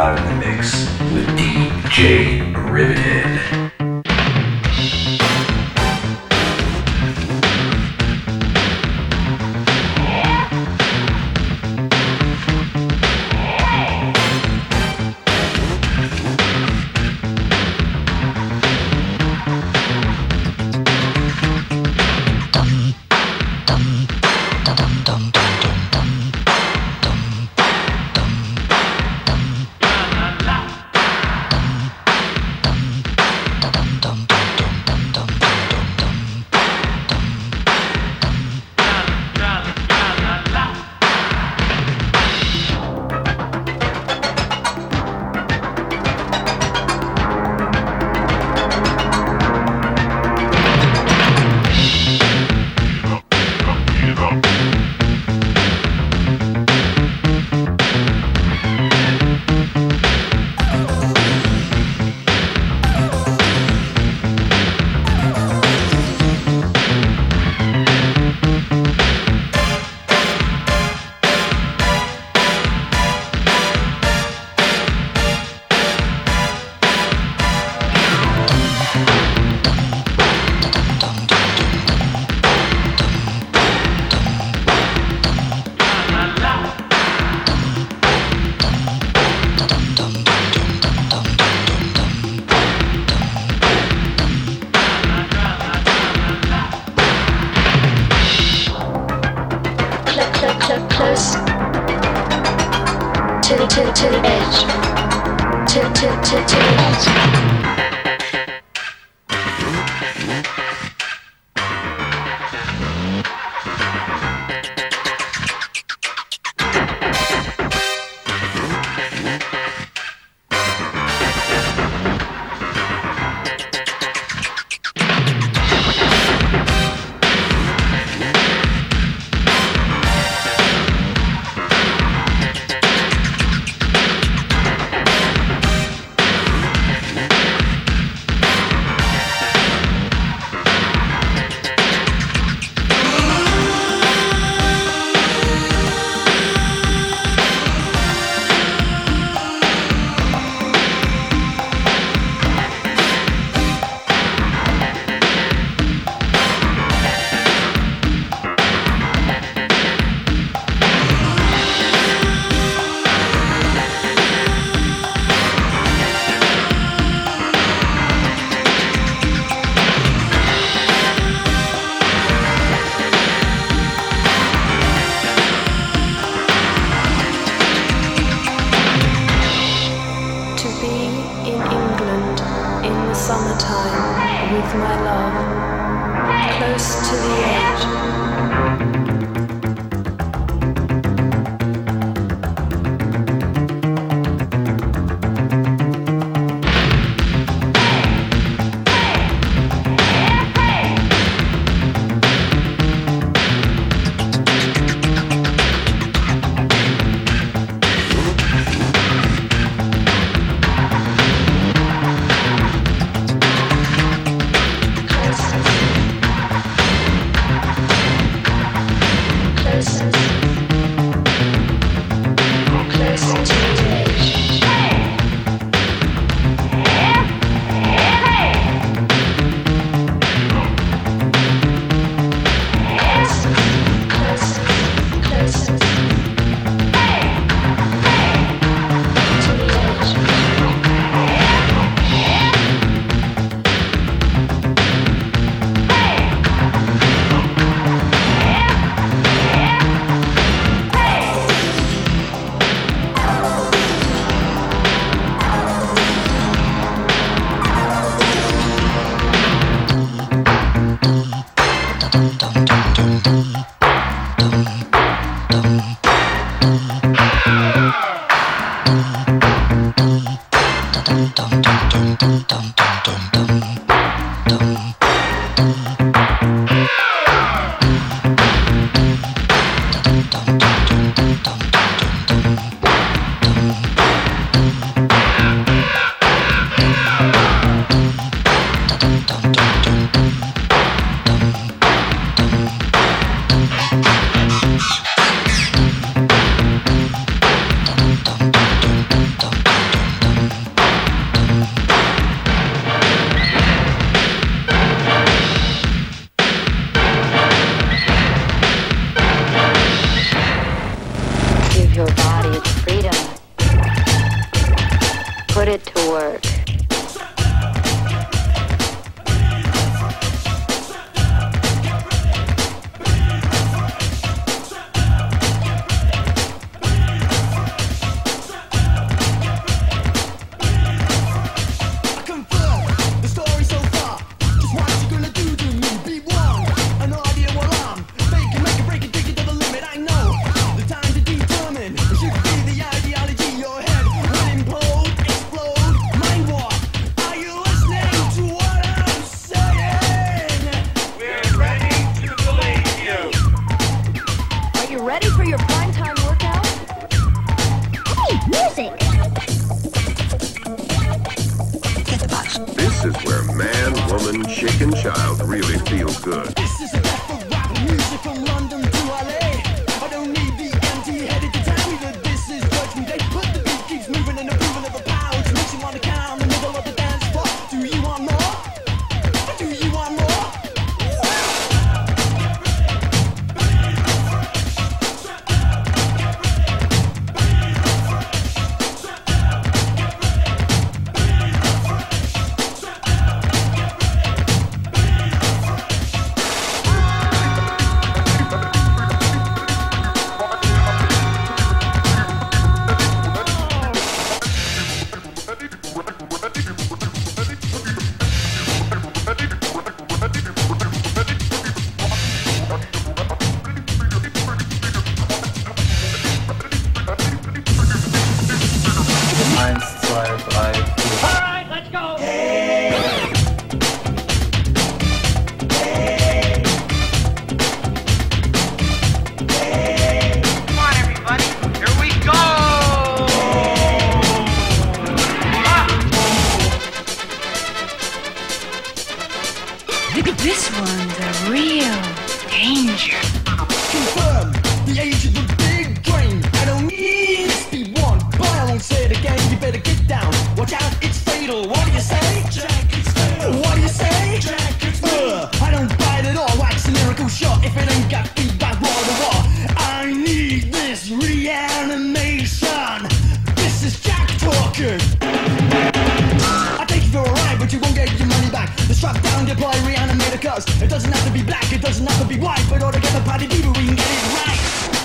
live in the mix with DJ Riveted. To the edge. To the edge. crowd really feel good. This is a death of rap music from London to LA. I don't need the empty-headed to tell me that this is judgment day. But the beat keeps moving and the moving of the power, which makes you want to count in the middle of the dance floor. Do you want more? Do you want more? This one's a real danger. Confirm the age of the big brain. I don't need speed one, but I won't say it again. You better get down. Watch out, it's fatal. What do you say? Jack, it's fatal. What do you say? Jack, it's fatal. I don't bite at all. Wax a miracle shot if it ain't got feedback. Raw to raw. I need this reanimation. This is Jack talking. I take you for a ride, but you won't get your money back. The strap down, deploy, reanimator cuz it doesn't have to be black, it doesn't have to be white, but altogether party people, we can get it right.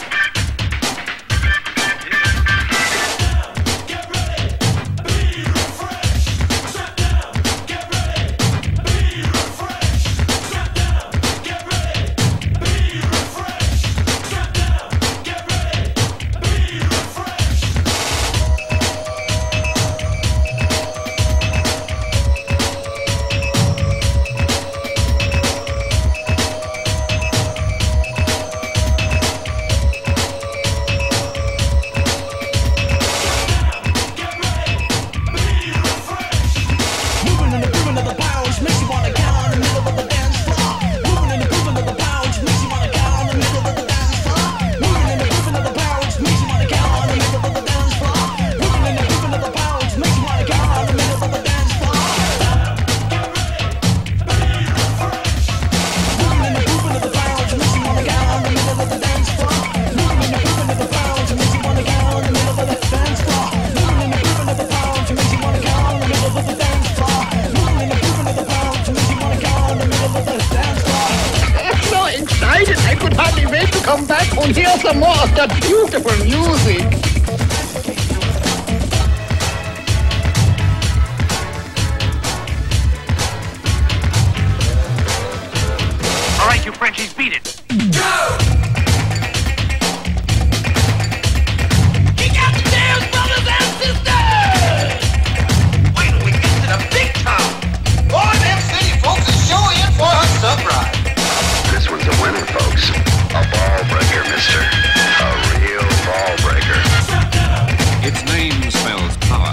Come back and hear some more of that beautiful music. All right, you Frenchies, beat it. Go! Kick out the dance, brothers and sisters! Wait till we get to the big town. All them city folks are showing in for a surprise. This one's a winner, folks. A ball breaker, mister. A real ball breaker. Its name spells power.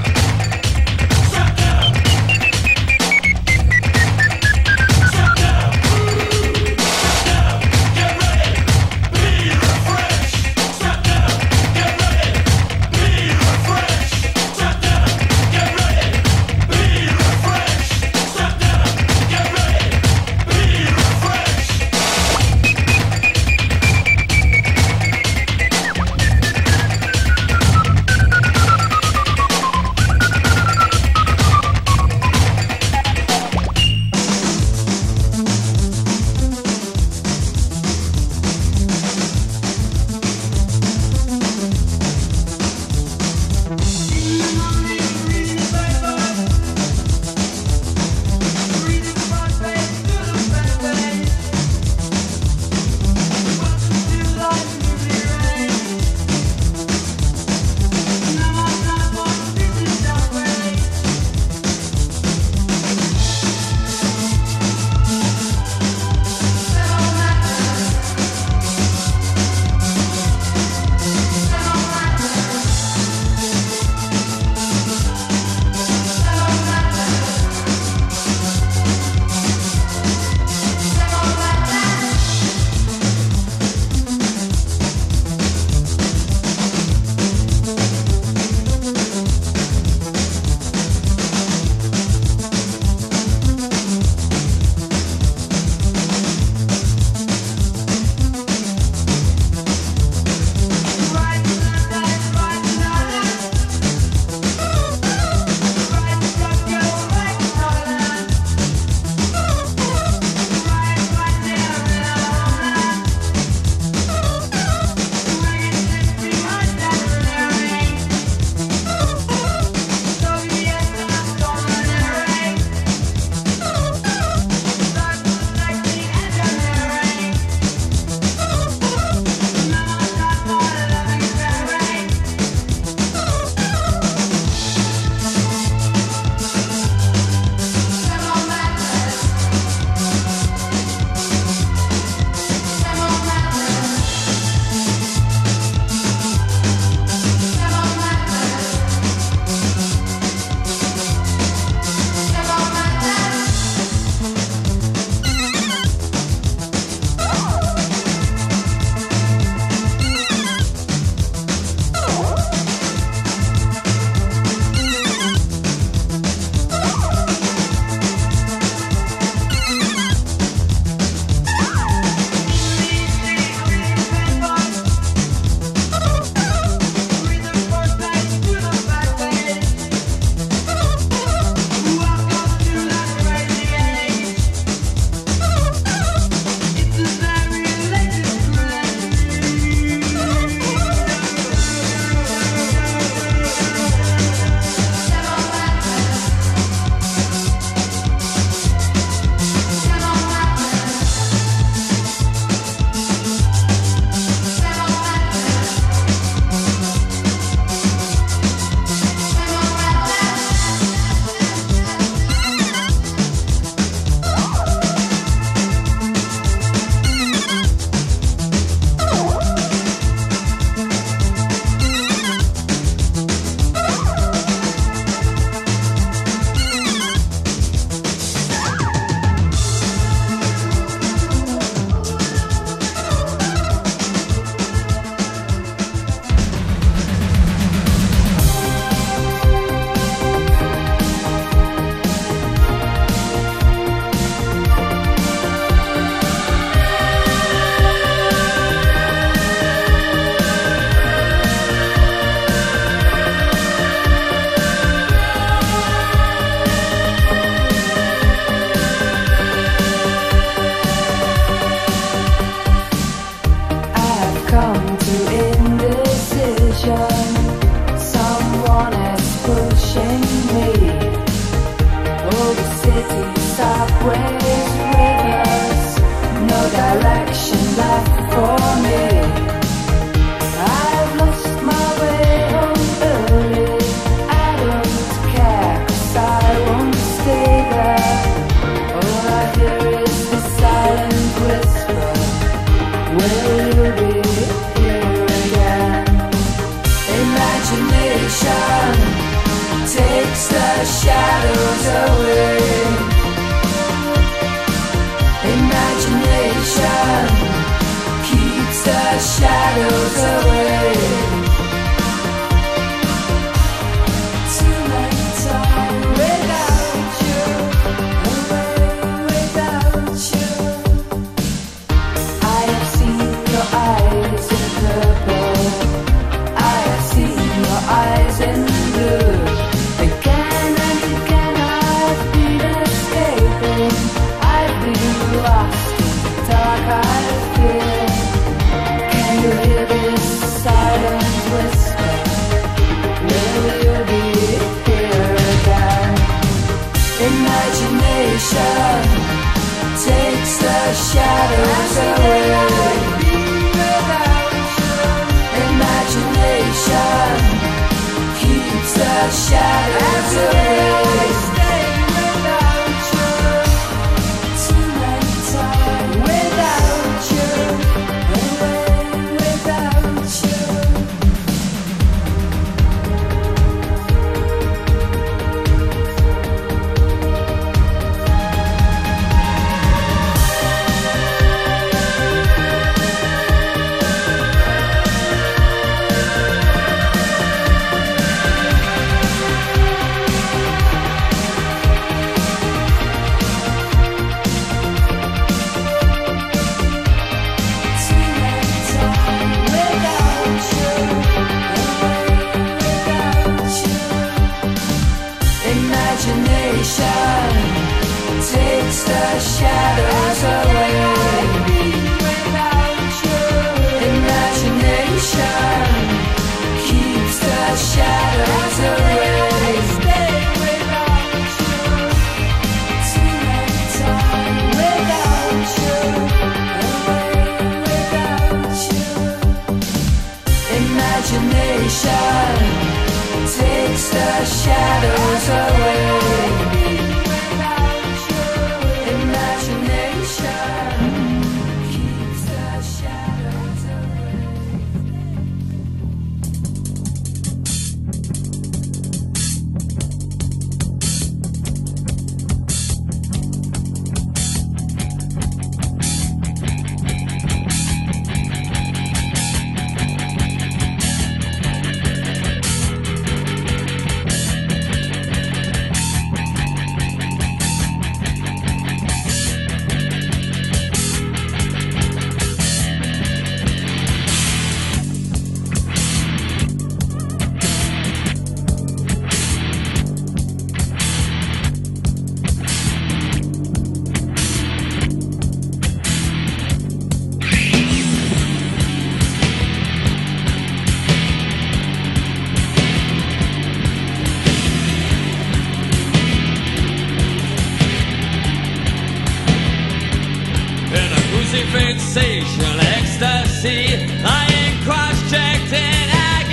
Sensational ecstasy, I ain't cross-checked in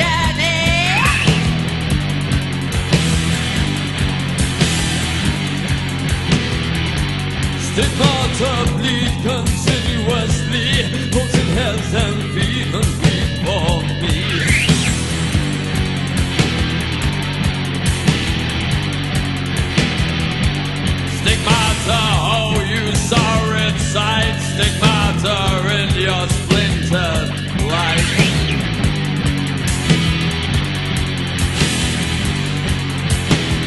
agony. Stigma to bleed continuously, both in health and feeling before me. Stigmata, oh you sorry sight, stigmata in your splintered life.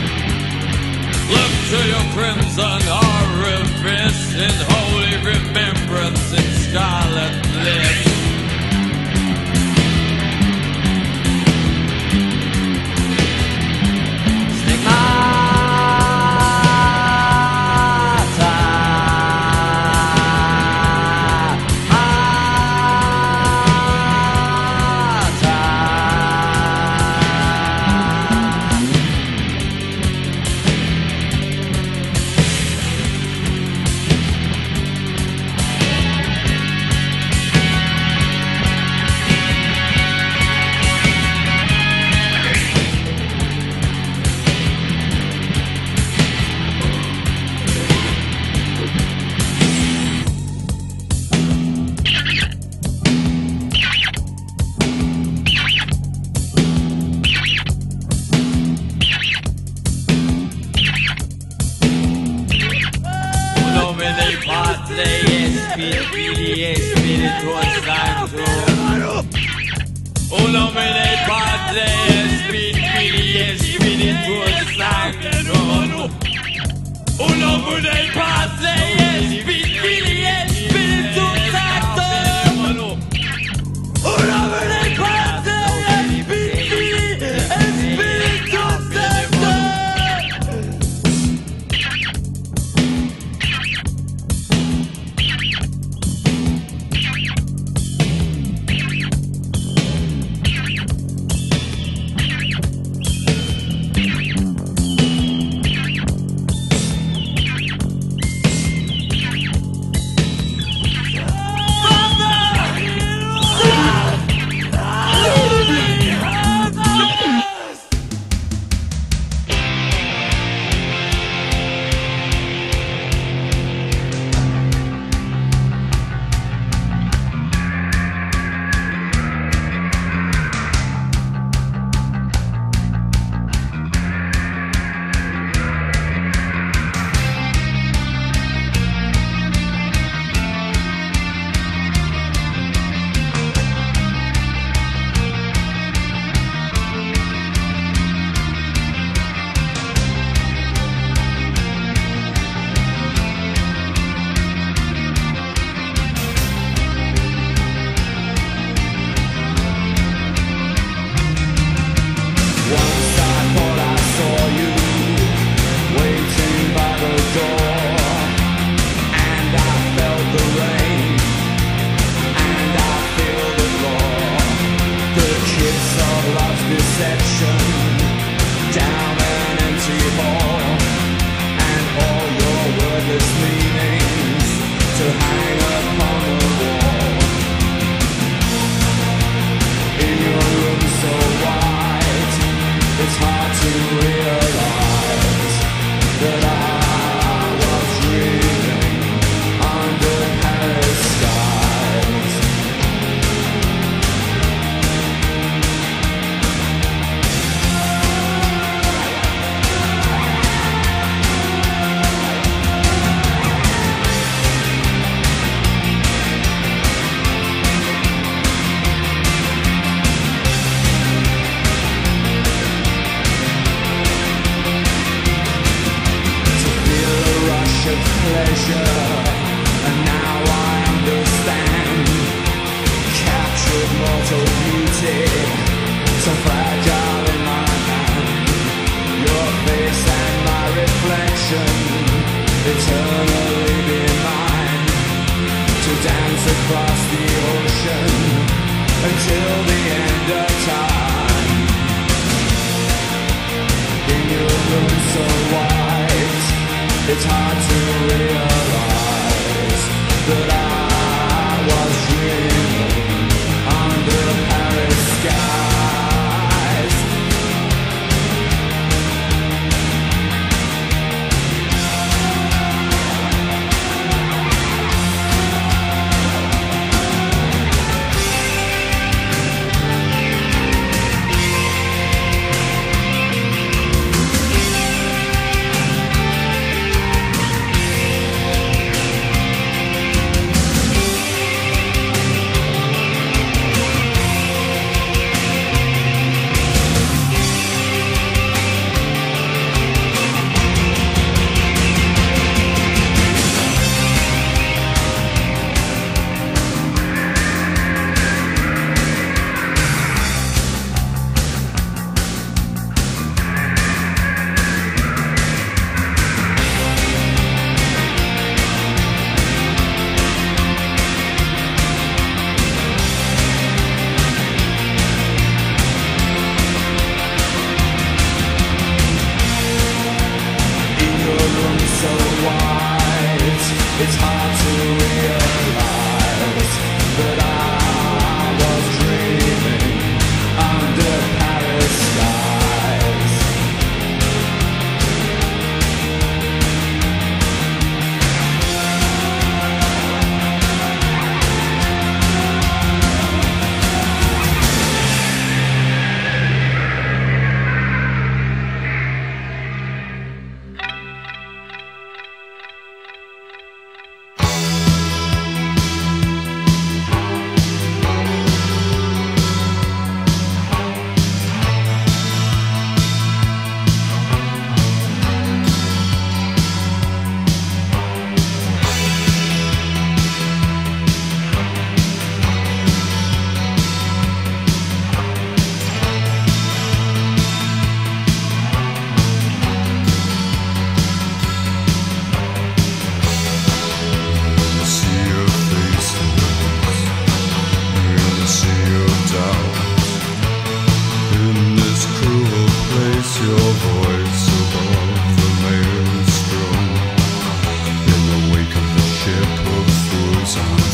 Look to your crimson orifice in holy remembrance. Spiriti, Spiritus Sanctus. O nomine Patri, Spiriti, Spiritus Sanctus. O nomine Patri, Spiriti, Spiritus Sanctus. O nomine Patri, Spiriti, Spiritus Sanctus.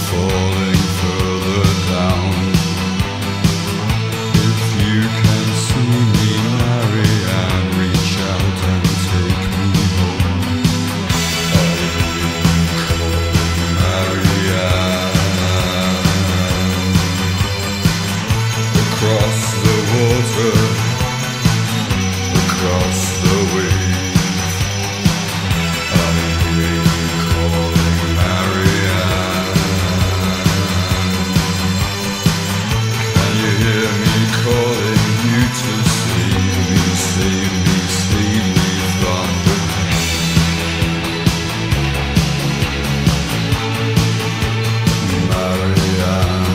falling further down. If you can see me, Marianne, reach out and take me home. Marianne, across the water, across the wave, I'm calling Marianne. Can you hear me calling you to save me, save me, save me from the pain? Marianne.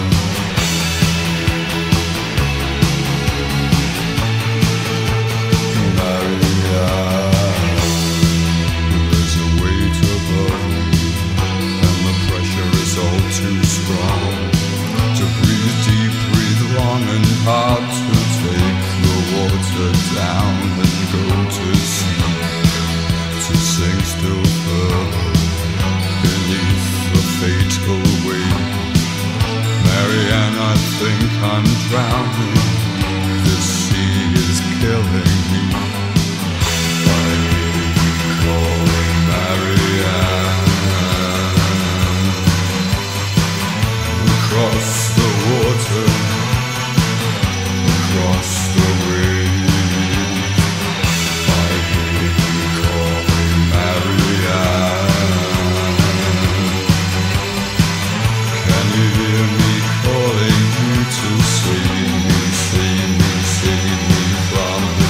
There's a weight above me, and the pressure is all too strong. To breathe deep, breathe long and hard, to take the water down and go to sleep, to sink still further beneath the fatal weight. Marianne, I think I'm drowning. This sea is killing me. I'm calling Marianne. Across the water, across the wave, I'm calling Marianne. Can you hear me calling you to save me, save me, save me from the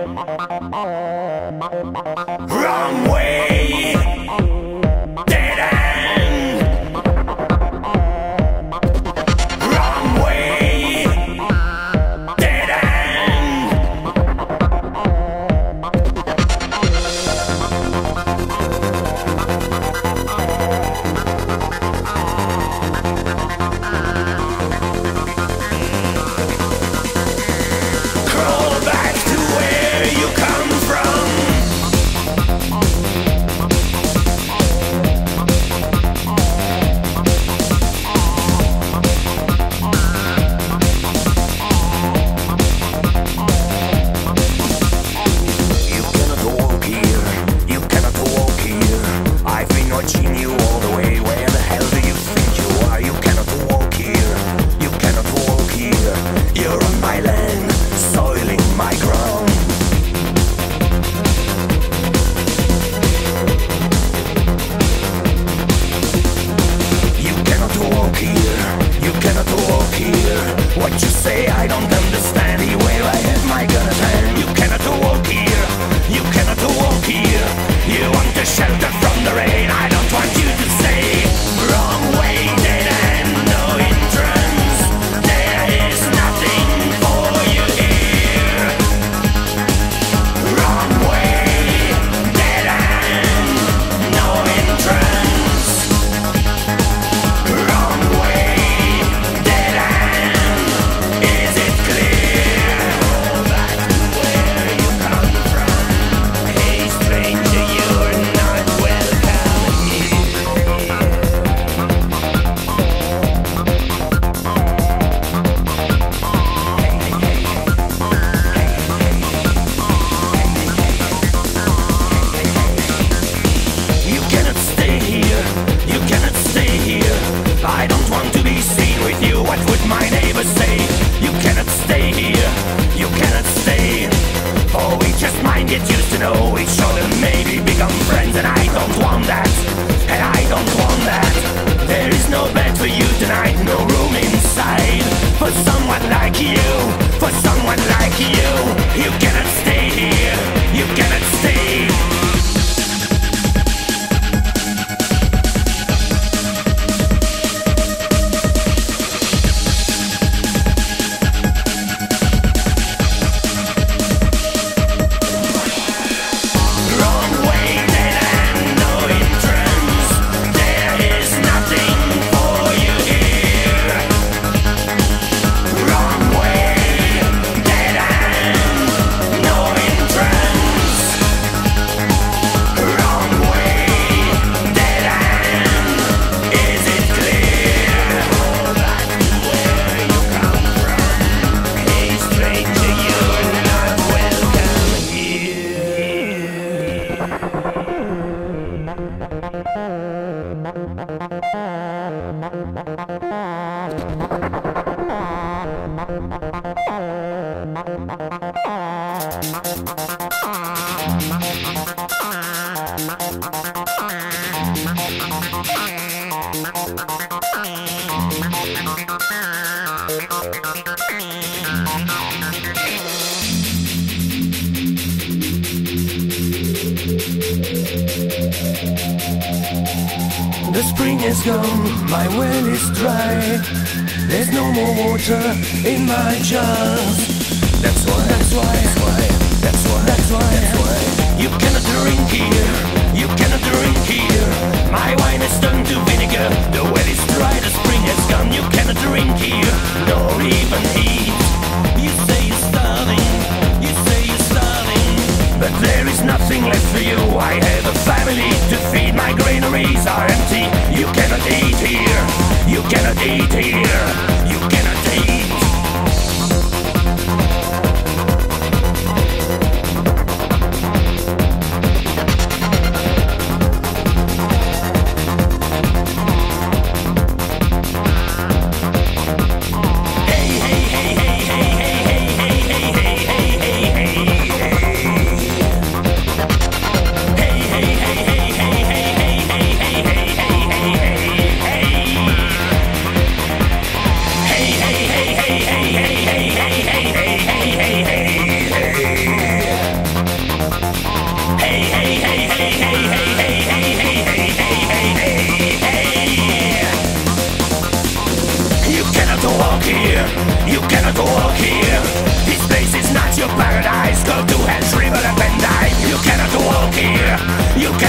Wrong way, dead end. Wrong way, dead end. Crawl back to where you come from. You cannot walk here, you cannot walk here. I've been watching you all the way. Where the hell do you think you are? You cannot walk here, you cannot walk here. You're on my land, soiling my ground. You cannot walk here, you cannot walk here. What you say I don't understand. Where I have my gun at hand. You cannot walk here, you cannot walk here. You want to shelter from the rain. I don't want you to say wrong way, dead end, no entrance. There is nothing for you here. Wrong way, dead end, no entrance. Wrong way, dead end. Is it clear? Go back to where you come from. Hey stranger, you're not welcome here. You cannot stay here, you cannot stay here. I don't want to be seen with you. What would my neighbors say? You cannot stay here, you cannot stay. Oh, we just might get used to know each other, maybe become friends. And I don't want that, and I don't want that. There is no bed for you tonight, no room inside. For someone like you, for someone like you. You cannot stay here, you cannot stay. Wrong way, dead end, no entrance. There is nothing for you here. Wrong way, dead end, no entrance. Wrong way, dead end. Is it clear? Go back to where you come from. Hey stranger, you're not welcome here. The spring is gone, my well is dry. There's no more water in my jars. That's why you cannot drink here, you cannot drink here. My wine is turned to vinegar. The well is dry, the spring has gone. You cannot drink here, nor even eat. You say you're starving, you say you're starving, but there is nothing left for you. I have a family to feed. My granaries are empty. You cannot eat here, you cannot eat here, you cannot eat.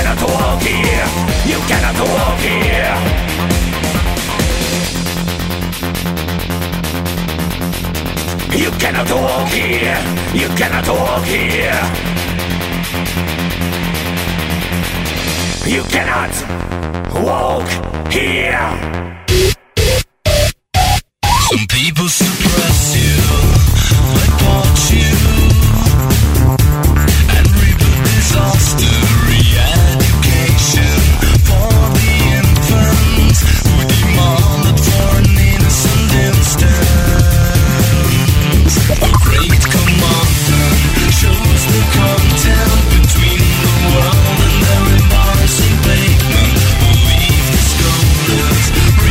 cannot walk here. You cannot walk here. You cannot walk here. You cannot walk here. You cannot walk here. Some people suppress you, report you, and reap a disaster. Re-education for the infants who demanded for an innocent instance. The great commandment shows the contempt between the world and their embarrassing pavement. Believe the scholars.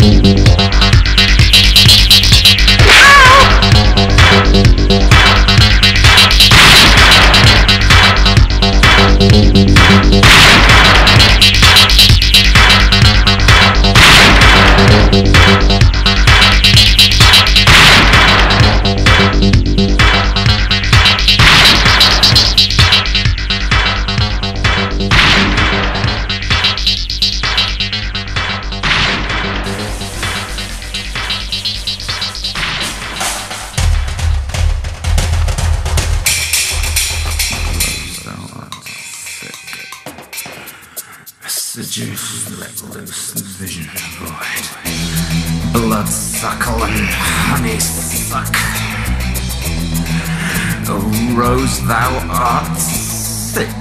Seduce, let loose the vision void. Bloodsuckle and honeysuck. O rose, thou art sick.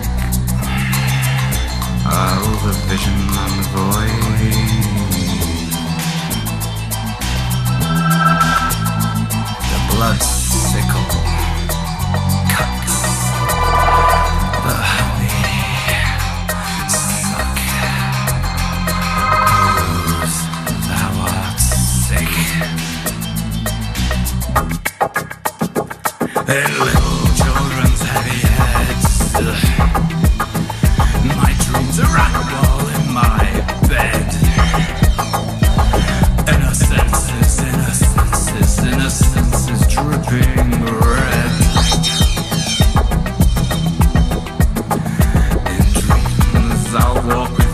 Oh, the vision and the void. The blood sickle cuts the honey. And little children's heavy heads. My dreams are ragdoll in my bed. Innocences, innocences, innocences dripping red. In dreams I'll walk with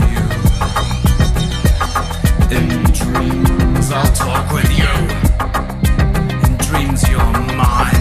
you. In dreams I'll talk with you. In dreams you're mine.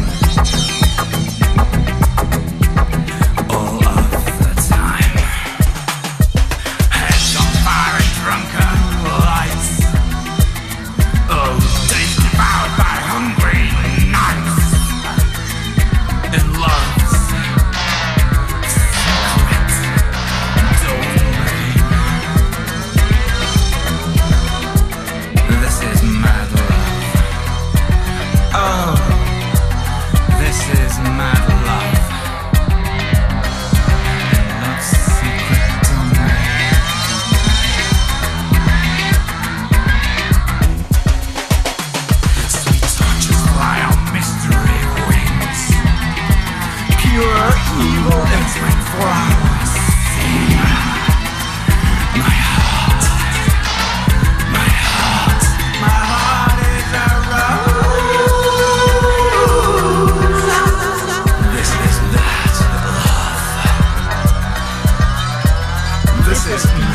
This is